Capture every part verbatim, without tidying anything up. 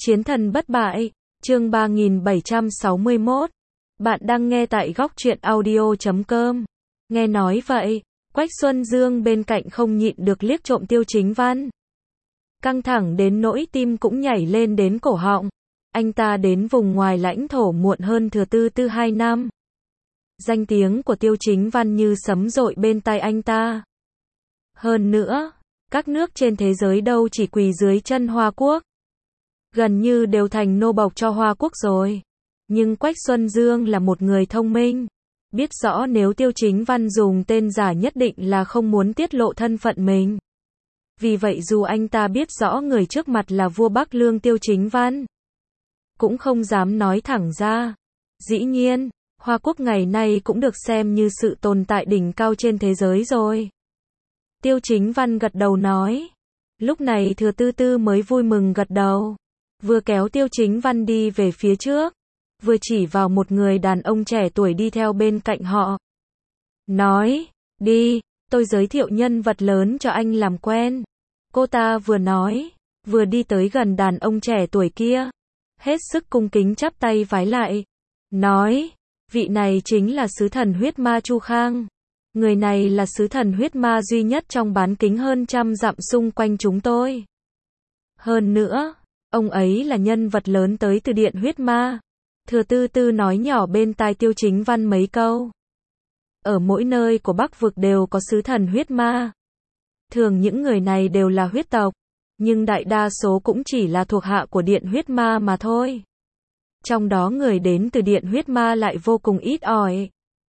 Chiến thần bất bại, chương ba nghìn bảy trăm sáu mươi mốt. Bạn đang nghe tại góc truyện audio chấm com. Nghe nói vậy, Quách Xuân Dương bên cạnh không nhịn được liếc trộm Tiêu Chính Văn. Căng thẳng đến nỗi tim cũng nhảy lên đến cổ họng. Anh ta đến vùng ngoài lãnh thổ muộn hơn Thừa Tư Tư hai năm. Danh tiếng của Tiêu Chính Văn như sấm dội bên tai anh ta. Hơn nữa, các nước trên thế giới đâu chỉ quỳ dưới chân Hoa Quốc. Gần như đều thành nô bộc cho Hoa Quốc rồi. Nhưng Quách Xuân Dương là một người thông minh. Biết rõ nếu Tiêu Chính Văn dùng tên giả nhất định là không muốn tiết lộ thân phận mình. Vì vậy dù anh ta biết rõ người trước mặt là vua Bắc Lương Tiêu Chính Văn, cũng không dám nói thẳng ra. Dĩ nhiên, Hoa Quốc ngày nay cũng được xem như sự tồn tại đỉnh cao trên thế giới rồi. Tiêu Chính Văn gật đầu nói. Lúc này Thừa Tư Tư mới vui mừng gật đầu. Vừa kéo Tiêu Chính Văn đi về phía trước, vừa chỉ vào một người đàn ông trẻ tuổi đi theo bên cạnh họ. Nói, đi, tôi giới thiệu nhân vật lớn cho anh làm quen. Cô ta vừa nói, vừa đi tới gần đàn ông trẻ tuổi kia. Hết sức cung kính chắp tay vái lại. Nói, vị này chính là sứ thần huyết ma Chu Khang. Người này là sứ thần huyết ma duy nhất trong bán kính hơn trăm dặm xung quanh chúng tôi. Hơn nữa, ông ấy là nhân vật lớn tới từ điện huyết ma. Thừa Tư Tư nói nhỏ bên tai Tiêu Chính Văn mấy câu. Ở mỗi nơi của Bắc vực đều có sứ thần huyết ma. Thường những người này đều là huyết tộc, nhưng đại đa số cũng chỉ là thuộc hạ của điện huyết ma mà thôi. Trong đó người đến từ điện huyết ma lại vô cùng ít ỏi.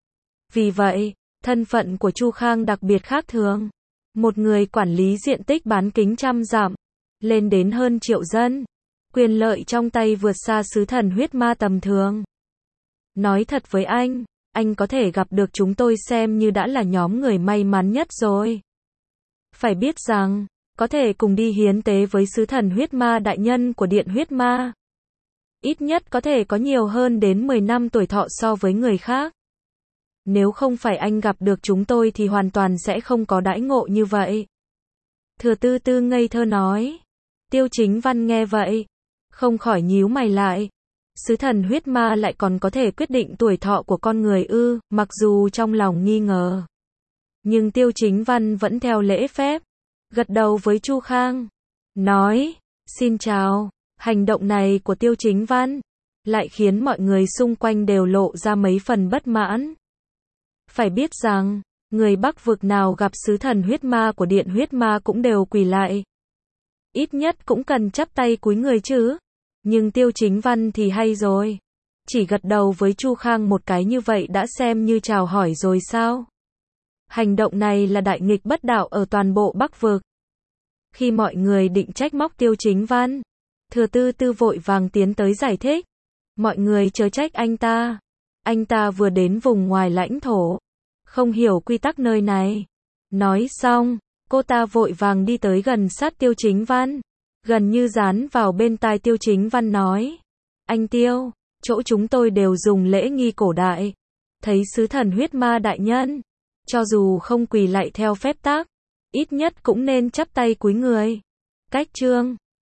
Vì vậy, thân phận của Chu Khang đặc biệt khác thường. Một người quản lý diện tích bán kính trăm dặm, lên đến hơn triệu dân. Quyền lợi trong tay vượt xa sứ thần huyết ma tầm thường. Nói thật với anh, anh có thể gặp được chúng tôi xem như đã là nhóm người may mắn nhất rồi. Phải biết rằng, có thể cùng đi hiến tế với sứ thần huyết ma đại nhân của điện huyết ma. Ít nhất có thể có nhiều hơn đến mười năm tuổi thọ so với người khác. Nếu không phải anh gặp được chúng tôi thì hoàn toàn sẽ không có đãi ngộ như vậy. Thừa Tư Tư ngây thơ nói. Tiêu Chính Văn nghe vậy, không khỏi nhíu mày lại. Sứ thần huyết ma lại còn có thể quyết định tuổi thọ của con người ư, mặc dù trong lòng nghi ngờ. Nhưng Tiêu Chính Văn vẫn theo lễ phép, gật đầu với Chu Khang. Nói, xin chào. Hành động này của Tiêu Chính Văn lại khiến mọi người xung quanh đều lộ ra mấy phần bất mãn. Phải biết rằng, người Bắc vực nào gặp sứ thần huyết ma của điện huyết ma cũng đều quỳ lại. Ít nhất cũng cần chắp tay cúi người chứ. Nhưng Tiêu Chính Văn thì hay rồi. Chỉ gật đầu với Chu Khang một cái như vậy đã xem như chào hỏi rồi sao? Hành động này là đại nghịch bất đạo ở toàn bộ Bắc vực. Khi mọi người định trách móc Tiêu Chính Văn, Thừa Tư Tư vội vàng tiến tới giải thích. Mọi người chớ trách anh ta. Anh ta vừa đến vùng ngoài lãnh thổ, không hiểu quy tắc nơi này. Nói xong, cô ta vội vàng đi tới gần sát Tiêu Chính Văn, gần như dán vào bên tai Tiêu Chính Văn nói. Anh Tiêu, chỗ chúng tôi đều dùng lễ nghi cổ đại. Thấy sứ thần huyết ma đại nhân, cho dù không quỳ lạy theo phép tắc, ít nhất cũng nên chắp tay cúi người. Cách chương